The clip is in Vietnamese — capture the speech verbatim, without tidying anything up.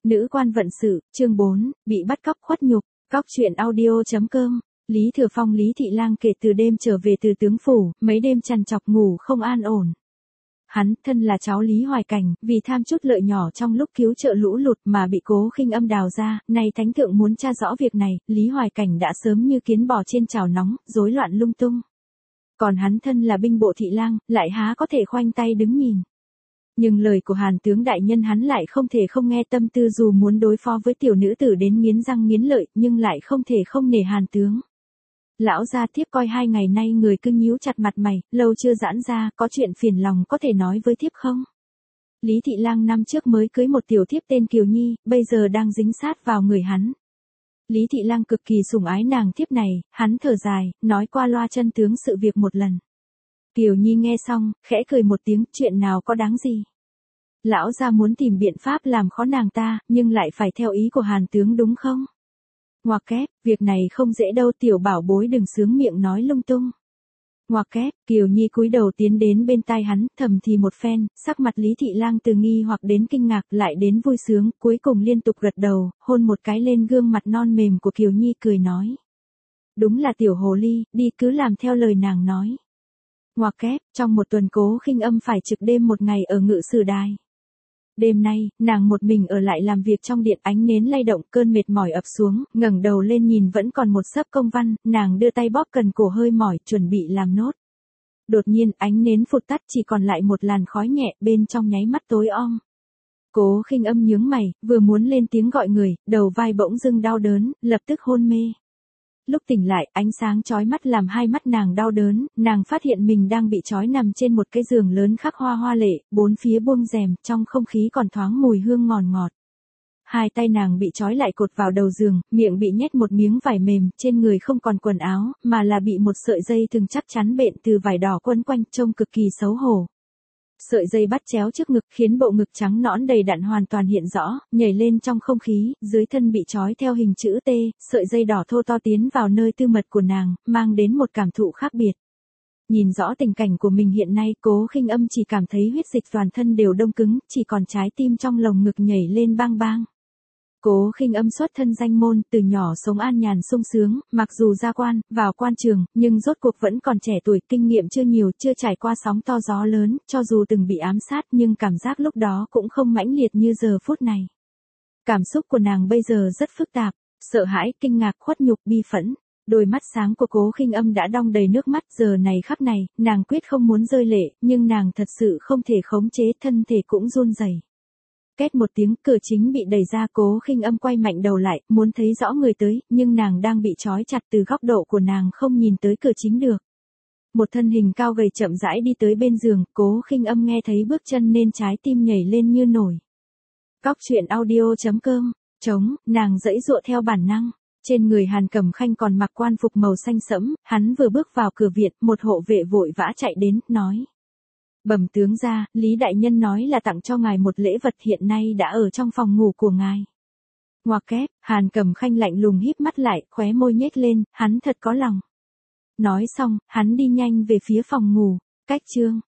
Nữ quan vận sự, chương bốn, bị bắt cóc khuất nhục, cóc truyện audio.com. Lý Thừa Phong Lý Thị Lang kể từ đêm trở về từ tướng phủ, mấy đêm trằn trọc ngủ không an ổn. Hắn, thân là cháu Lý Hoài Cảnh, vì tham chút lợi nhỏ trong lúc cứu trợ lũ lụt mà bị Cố Khinh Âm đào ra, nay thánh thượng muốn tra rõ việc này, Lý Hoài Cảnh đã sớm như kiến bò trên chảo nóng, rối loạn lung tung. Còn hắn thân là binh bộ thị lang, lại há có thể khoanh tay đứng nhìn. Nhưng lời của Hàn tướng đại nhân hắn lại không thể không nghe, tâm tư dù muốn đối phó với tiểu nữ tử đến nghiến răng nghiến lợi, nhưng lại không thể không nể Hàn tướng. Lão gia thiếp coi hai ngày nay người cứ nhíu chặt mặt mày, lâu chưa giãn ra, có chuyện phiền lòng có thể nói với thiếp không? Lý Thị Lang năm trước mới cưới một tiểu thiếp tên Kiều Nhi, bây giờ đang dính sát vào người hắn. Lý Thị Lang cực kỳ sủng ái nàng thiếp này, hắn thở dài, nói qua loa chân tướng sự việc một lần. Kiều Nhi nghe xong, khẽ cười một tiếng, chuyện nào có đáng gì. Lão gia muốn tìm biện pháp làm khó nàng ta, nhưng lại phải theo ý của Hàn tướng đúng không? Ngoặc kép, việc này không dễ đâu, tiểu bảo bối đừng sướng miệng nói lung tung. Ngoặc kép, Kiều Nhi cúi đầu tiến đến bên tai hắn, thầm thì một phen, sắc mặt Lý Thị Lang từ nghi hoặc đến kinh ngạc lại đến vui sướng, cuối cùng liên tục gật đầu, hôn một cái lên gương mặt non mềm của Kiều Nhi cười nói. Đúng là tiểu hồ ly, đi cứ làm theo lời nàng nói. Ngoặc kép, trong một tuần Cố Khinh Âm phải trực đêm một ngày ở Ngự Sử Đài. Đêm nay, nàng một mình ở lại làm việc trong điện, ánh nến lay động, cơn mệt mỏi ập xuống, ngẩng đầu lên nhìn vẫn còn một xấp công văn, nàng đưa tay bóp cần cổ hơi mỏi, chuẩn bị làm nốt. Đột nhiên, ánh nến phụt tắt, chỉ còn lại một làn khói nhẹ, bên trong nháy mắt tối om. Cố Khinh Âm nhướng mày, vừa muốn lên tiếng gọi người, đầu vai bỗng dưng đau đớn, lập tức hôn mê. Lúc tỉnh lại, ánh sáng chói mắt làm hai mắt nàng đau đớn, nàng phát hiện mình đang bị trói nằm trên một cái giường lớn khắc hoa hoa lệ, bốn phía buông rèm, trong không khí còn thoáng mùi hương ngọt ngọt. Hai tay nàng bị trói lại cột vào đầu giường, miệng bị nhét một miếng vải mềm, trên người không còn quần áo, mà là bị một sợi dây thừng chắc chắn bện từ vải đỏ quấn quanh, trông cực kỳ xấu hổ. Sợi dây bắt chéo trước ngực khiến bộ ngực trắng nõn đầy đặn hoàn toàn hiện rõ, nhảy lên trong không khí, dưới thân bị trói theo hình chữ T, sợi dây đỏ thô to tiến vào nơi tư mật của nàng, mang đến một cảm thụ khác biệt. Nhìn rõ tình cảnh của mình hiện nay, Cố Khinh Âm chỉ cảm thấy huyết dịch toàn thân đều đông cứng, chỉ còn trái tim trong lồng ngực nhảy lên bang bang. Cố Khinh Âm xuất thân danh môn, từ nhỏ sống an nhàn sung sướng, mặc dù ra quan, vào quan trường, nhưng rốt cuộc vẫn còn trẻ tuổi, kinh nghiệm chưa nhiều, chưa trải qua sóng to gió lớn, cho dù từng bị ám sát nhưng cảm giác lúc đó cũng không mãnh liệt như giờ phút này. Cảm xúc của nàng bây giờ rất phức tạp, sợ hãi, kinh ngạc, khuất nhục, bi phẫn. Đôi mắt sáng của Cố Khinh Âm đã đong đầy nước mắt, giờ này khắc này, nàng quyết không muốn rơi lệ, nhưng nàng thật sự không thể khống chế, thân thể cũng run rẩy. Két một tiếng, cửa chính bị đẩy ra, Cố Khinh Âm quay mạnh đầu lại, muốn thấy rõ người tới, nhưng nàng đang bị trói chặt, từ góc độ của nàng không nhìn tới cửa chính được. Một thân hình cao gầy chậm rãi đi tới bên giường, Cố Khinh Âm nghe thấy bước chân nên trái tim nhảy lên như nổi. Cóc truyện audio.com, trống, nàng giãy giụa theo bản năng. Trên người Hàn Cẩm Khanh còn mặc quan phục màu xanh sẫm, hắn vừa bước vào cửa viện, một hộ vệ vội vã chạy đến, nói. Bẩm tướng gia, Lý đại nhân nói là tặng cho ngài một lễ vật, hiện nay đã ở trong phòng ngủ của ngài. Ngoặc kép, Hàn Cẩm Khanh lạnh lùng híp mắt lại, khóe môi nhếch lên, hắn thật có lòng. Nói xong, hắn đi nhanh về phía phòng ngủ. Cách chương